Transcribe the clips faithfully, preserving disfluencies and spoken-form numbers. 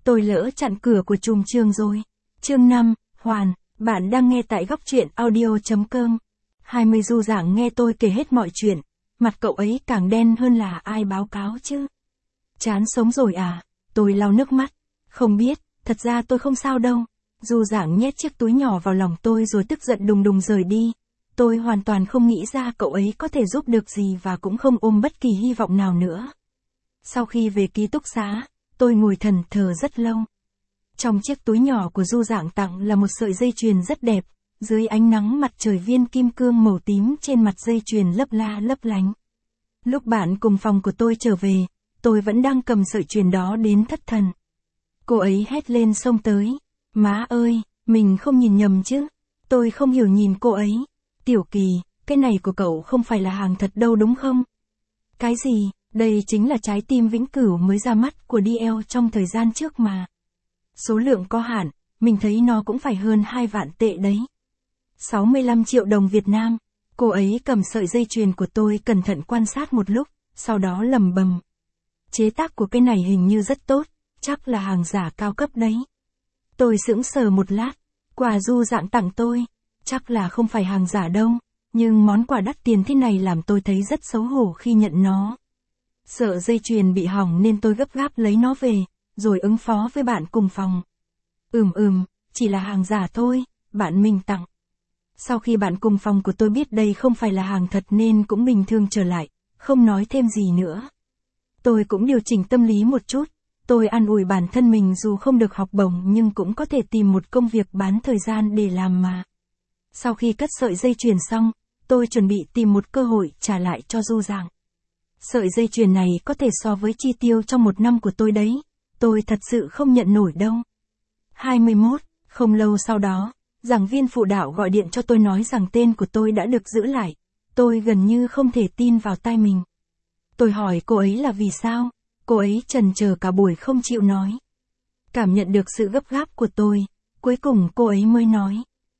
Tôi lỡ chặn cửa của trùm trường rồi. Chương năm, Hoàn, bạn đang nghe tại góc truyện audio.com. hai mươi Du Giảng nghe tôi kể hết mọi chuyện, mặt cậu ấy càng đen hơn là ai báo cáo chứ. Chán sống rồi à, tôi lau nước mắt. Không biết, thật ra tôi không sao đâu. Du Giảng nhét chiếc túi nhỏ vào lòng tôi rồi tức giận đùng đùng rời đi. Tôi hoàn toàn không nghĩ ra cậu ấy có thể giúp được gì và cũng không ôm bất kỳ hy vọng nào nữa. Sau khi về ký túc xá, tôi ngồi thẫn thờ rất lâu. Trong chiếc túi nhỏ của Du Giảng tặng là một sợi dây chuyền rất đẹp, dưới ánh nắng mặt trời viên kim cương màu tím trên mặt dây chuyền lấp la lấp lánh. Lúc bạn cùng phòng của tôi trở về, tôi vẫn đang cầm sợi chuyền đó đến thất thần. Cô ấy hét lên xông tới. Má ơi, mình không nhìn nhầm chứ? Tôi không hiểu nhìn cô ấy. Tiểu Kỳ, cái này của cậu không phải là hàng thật đâu đúng không? Cái gì? Đây chính là trái tim vĩnh cửu mới ra mắt của đê lờ trong thời gian trước mà. Số lượng có hạn, mình thấy nó cũng phải hơn hai vạn tệ đấy. sáu mươi lăm triệu đồng Việt Nam. Cô ấy cầm sợi dây chuyền của tôi cẩn thận quan sát một lúc, sau đó lầm bầm. Chế tác của cái này hình như rất tốt, chắc là hàng giả cao cấp đấy. Tôi sững sờ một lát, quà Du Giảng tặng tôi, chắc là không phải hàng giả đâu, nhưng món quà đắt tiền thế này làm tôi thấy rất xấu hổ khi nhận nó. Sợ dây chuyền bị hỏng nên tôi gấp gáp lấy nó về, rồi ứng phó với bạn cùng phòng. Ừm ừm, chỉ là hàng giả thôi, bạn mình tặng. Sau khi bạn cùng phòng của tôi biết đây không phải là hàng thật nên cũng bình thường trở lại, không nói thêm gì nữa. Tôi cũng điều chỉnh tâm lý một chút, tôi an ủi bản thân mình dù không được học bổng nhưng cũng có thể tìm một công việc bán thời gian để làm mà. Sau khi cất sợi dây chuyền xong, tôi chuẩn bị tìm một cơ hội trả lại cho Du Giảng. Sợi dây chuyền này có thể so với chi tiêu trong một năm của tôi đấy, tôi thật sự không nhận nổi đâu. hai mươi mốt, không lâu sau đó, giảng viên phụ đạo gọi điện cho tôi nói rằng tên của tôi đã được giữ lại. Tôi gần như không thể tin vào tai mình. Tôi hỏi cô ấy là vì sao, cô ấy chần chờ cả buổi không chịu nói. Cảm nhận được sự gấp gáp của tôi, cuối cùng cô ấy mới nói.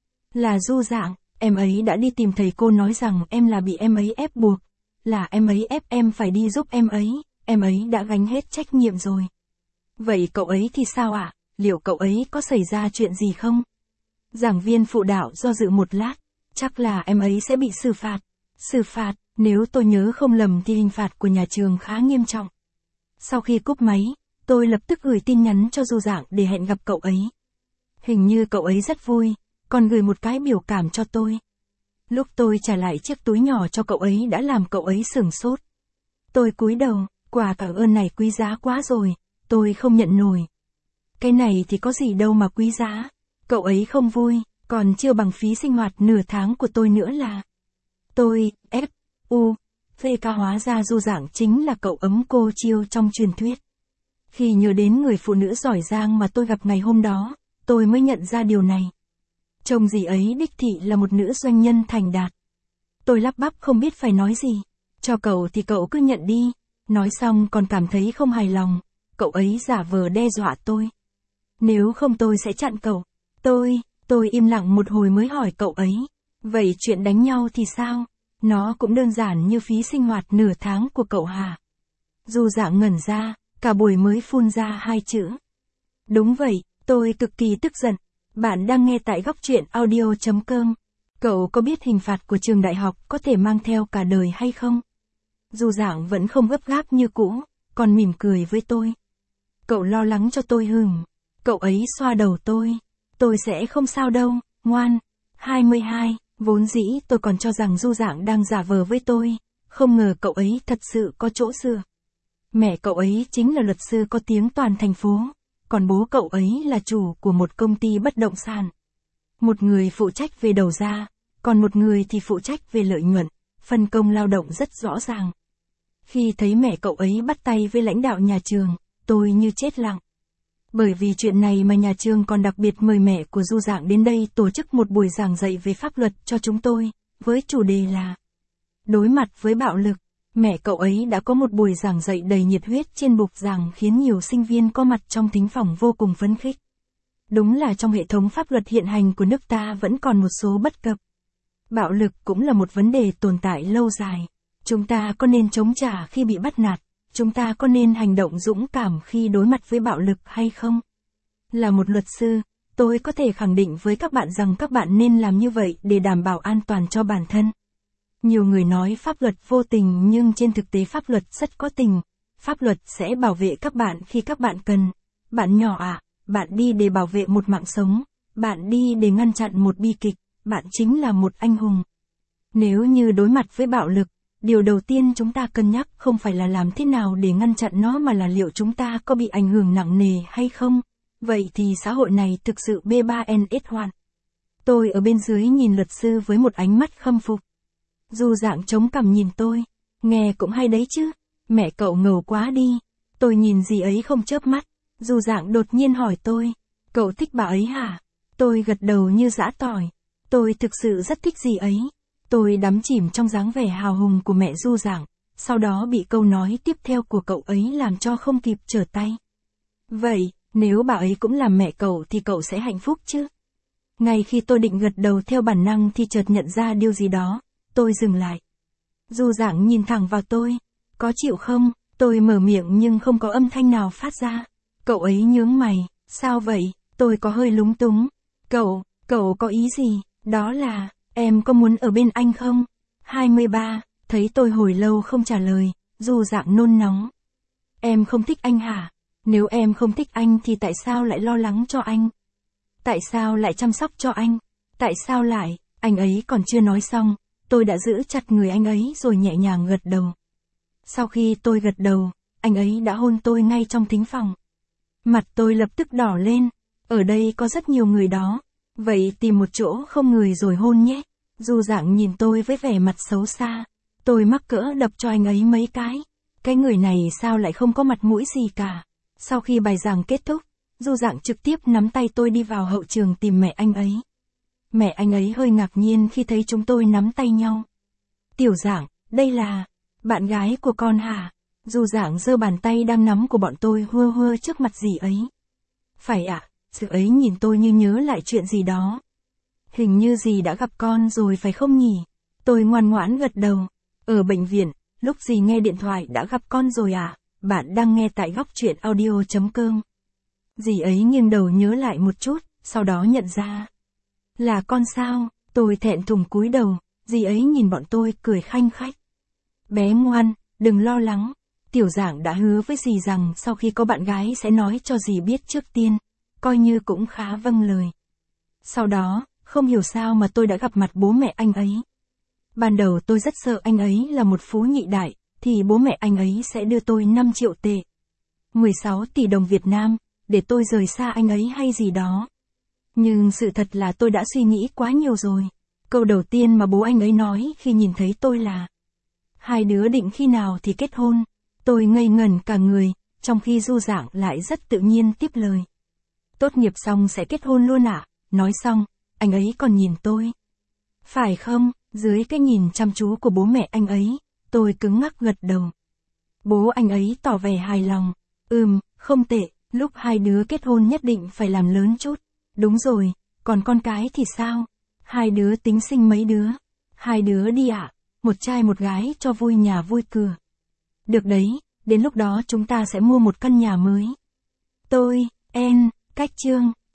Là Du Giảng, em ấy đã đi tìm thầy cô nói rằng em là bị em ấy ép buộc, là em ấy ép em phải đi giúp em ấy, em ấy đã gánh hết trách nhiệm rồi. Vậy cậu ấy thì sao ạ, à? Liệu cậu ấy có xảy ra chuyện gì không? Giảng viên phụ đạo do dự một lát, chắc là em ấy sẽ bị xử phạt. Xử phạt, nếu tôi nhớ không lầm thì hình phạt của nhà trường khá nghiêm trọng. Sau khi cúp máy, tôi lập tức gửi tin nhắn cho Du Giảng để hẹn gặp cậu ấy. Hình như cậu ấy rất vui, còn gửi một cái biểu cảm cho tôi. Lúc tôi trả lại chiếc túi nhỏ cho cậu ấy đã làm cậu ấy sửng sốt. Tôi cúi đầu, quà cảm ơn này quý giá quá rồi, tôi không nhận nổi. Cái này thì có gì đâu mà quý giá. Cậu ấy không vui, còn chưa bằng phí sinh hoạt nửa tháng của tôi nữa là. Tôi, F, U, V K hóa ra Du Giảng chính là cậu ấm cô chiêu trong truyền thuyết. Khi nhớ đến người phụ nữ giỏi giang mà tôi gặp ngày hôm đó, tôi mới nhận ra điều này. Trông dì ấy đích thị là một nữ doanh nhân thành đạt. Tôi lắp bắp không biết phải nói gì. Cho cậu thì cậu cứ nhận đi. Nói xong còn cảm thấy không hài lòng. Cậu ấy giả vờ đe dọa tôi. Nếu không tôi sẽ chặn cậu. Tôi, tôi im lặng một hồi mới hỏi cậu ấy. Vậy chuyện đánh nhau thì sao? Nó cũng đơn giản như phí sinh hoạt nửa tháng của cậu hả? Du Giảng ngẩn ra, cả buổi mới phun ra hai chữ. Đúng vậy, tôi cực kỳ tức giận. Bạn đang nghe tại góc truyện audio.com. Cậu có biết hình phạt của trường đại học có thể mang theo cả đời hay không? Du Giảng vẫn không gấp gáp như cũ, còn mỉm cười với tôi. Cậu lo lắng cho tôi hừm. Cậu ấy xoa đầu tôi. Tôi sẽ không sao đâu, ngoan. hai mươi hai, vốn dĩ tôi còn cho rằng Du Giảng đang giả vờ với tôi. Không ngờ cậu ấy thật sự có chỗ dựa. Mẹ cậu ấy chính là luật sư có tiếng toàn thành phố. Còn bố cậu ấy là chủ của một công ty bất động sản. Một người phụ trách về đầu ra, còn một người thì phụ trách về lợi nhuận, phân công lao động rất rõ ràng. Khi thấy mẹ cậu ấy bắt tay với lãnh đạo nhà trường, tôi như chết lặng. Bởi vì chuyện này mà nhà trường còn đặc biệt mời mẹ của Du Giảng đến đây tổ chức một buổi giảng dạy về pháp luật cho chúng tôi, với chủ đề là đối mặt với bạo lực. Mẹ cậu ấy đã có một buổi giảng dạy đầy nhiệt huyết trên bục giảng khiến nhiều sinh viên có mặt trong thính phòng vô cùng phấn khích. Đúng là trong hệ thống pháp luật hiện hành của nước ta vẫn còn một số bất cập. Bạo lực cũng là một vấn đề tồn tại lâu dài. Chúng ta có nên chống trả khi bị bắt nạt? Chúng ta có nên hành động dũng cảm khi đối mặt với bạo lực hay không? Là một luật sư, tôi có thể khẳng định với các bạn rằng các bạn nên làm như vậy để đảm bảo an toàn cho bản thân. Nhiều người nói pháp luật vô tình nhưng trên thực tế pháp luật rất có tình. Pháp luật sẽ bảo vệ các bạn khi các bạn cần. Bạn nhỏ ạ, à, bạn đi để bảo vệ một mạng sống. Bạn đi để ngăn chặn một bi kịch. Bạn chính là một anh hùng. Nếu như đối mặt với bạo lực, điều đầu tiên chúng ta cân nhắc không phải là làm thế nào để ngăn chặn nó mà là liệu chúng ta có bị ảnh hưởng nặng nề hay không. Vậy thì xã hội này thực sự B ba N S hoàn. Tôi ở bên dưới nhìn luật sư với một ánh mắt khâm phục. Du Dạng chống cằm nhìn tôi. Nghe cũng hay đấy chứ. Mẹ cậu ngầu quá đi. Tôi nhìn dì ấy không chớp mắt. Du Dạng đột nhiên hỏi tôi. Cậu thích bà ấy hả? Tôi gật đầu như giã tỏi. Tôi thực sự rất thích dì ấy. Tôi đắm chìm trong dáng vẻ hào hùng của mẹ Du Dạng. Sau đó bị câu nói tiếp theo của cậu ấy làm cho không kịp trở tay. Vậy, nếu bà ấy cũng là mẹ cậu thì cậu sẽ hạnh phúc chứ? Ngay khi tôi định gật đầu theo bản năng thì chợt nhận ra điều gì đó. Tôi dừng lại. Du Dạng nhìn thẳng vào tôi. Có chịu không? Tôi mở miệng nhưng không có âm thanh nào phát ra. Cậu ấy nhướng mày. Sao vậy? Tôi có hơi lúng túng. Cậu, cậu có ý gì? Đó là, em có muốn ở bên anh không? hai mươi ba, thấy tôi hồi lâu không trả lời, Du Dạng nôn nóng. Em không thích anh hả? Nếu em không thích anh thì tại sao lại lo lắng cho anh? Tại sao lại chăm sóc cho anh? Tại sao lại, anh ấy còn chưa nói xong, tôi đã giữ chặt người anh ấy rồi nhẹ nhàng gật đầu. Sau khi tôi gật đầu, anh ấy đã hôn tôi ngay trong thính phòng. Mặt tôi lập tức đỏ lên, ở đây có rất nhiều người đó, vậy tìm một chỗ không người rồi hôn nhé. Du Dạng nhìn tôi với vẻ mặt xấu xa, tôi mắc cỡ đập cho anh ấy mấy cái. Cái người này sao lại không có mặt mũi gì cả. Sau khi bài giảng kết thúc, Du Dạng trực tiếp nắm tay tôi đi vào hậu trường tìm mẹ anh ấy. Mẹ anh ấy hơi ngạc nhiên khi thấy chúng tôi nắm tay nhau. Tiểu Dạng, đây là bạn gái của con hả? Du Dạng giơ bàn tay đang nắm của bọn tôi hua hua trước mặt dì ấy. Phải ạ, à, dì ấy nhìn tôi như nhớ lại chuyện gì đó. Hình như dì đã gặp con rồi phải không nhỉ? Tôi ngoan ngoãn gật đầu. Ở bệnh viện, lúc dì nghe điện thoại đã gặp con rồi à? Bạn đang nghe tại góc truyện audio chấm com. Dì ấy nghiêng đầu nhớ lại một chút, sau đó nhận ra. Là con sao? Tôi thẹn thùng cúi đầu, dì ấy nhìn bọn tôi cười khanh khách. Bé ngoan, đừng lo lắng. Tiểu Dạng đã hứa với dì rằng sau khi có bạn gái sẽ nói cho dì biết trước tiên. Coi như cũng khá vâng lời. Sau đó, không hiểu sao mà tôi đã gặp mặt bố mẹ anh ấy. Ban đầu tôi rất sợ anh ấy là một phú nhị đại, thì bố mẹ anh ấy sẽ đưa tôi năm triệu tệ. mười sáu tỷ đồng Việt Nam, để tôi rời xa anh ấy hay gì đó. Nhưng sự thật là tôi đã suy nghĩ quá nhiều rồi. Câu đầu tiên mà bố anh ấy nói khi nhìn thấy tôi là: hai đứa định khi nào thì kết hôn? Tôi ngây ngẩn cả người, trong khi Du Dạng lại rất tự nhiên tiếp lời. Tốt nghiệp xong sẽ kết hôn luôn ạ. À? Nói xong, anh ấy còn nhìn tôi. Phải không? Dưới cái nhìn chăm chú của bố mẹ anh ấy, tôi cứng ngắc gật đầu. Bố anh ấy tỏ vẻ hài lòng. Ừm, không tệ, lúc hai đứa kết hôn nhất định phải làm lớn chút. Đúng rồi, còn con cái thì sao? Hai đứa tính sinh mấy đứa? Hai đứa đi ạ, à? Một trai một gái cho vui nhà vui cửa. Được đấy, đến lúc đó chúng ta sẽ mua một căn nhà mới. Tôi, En, cách chương.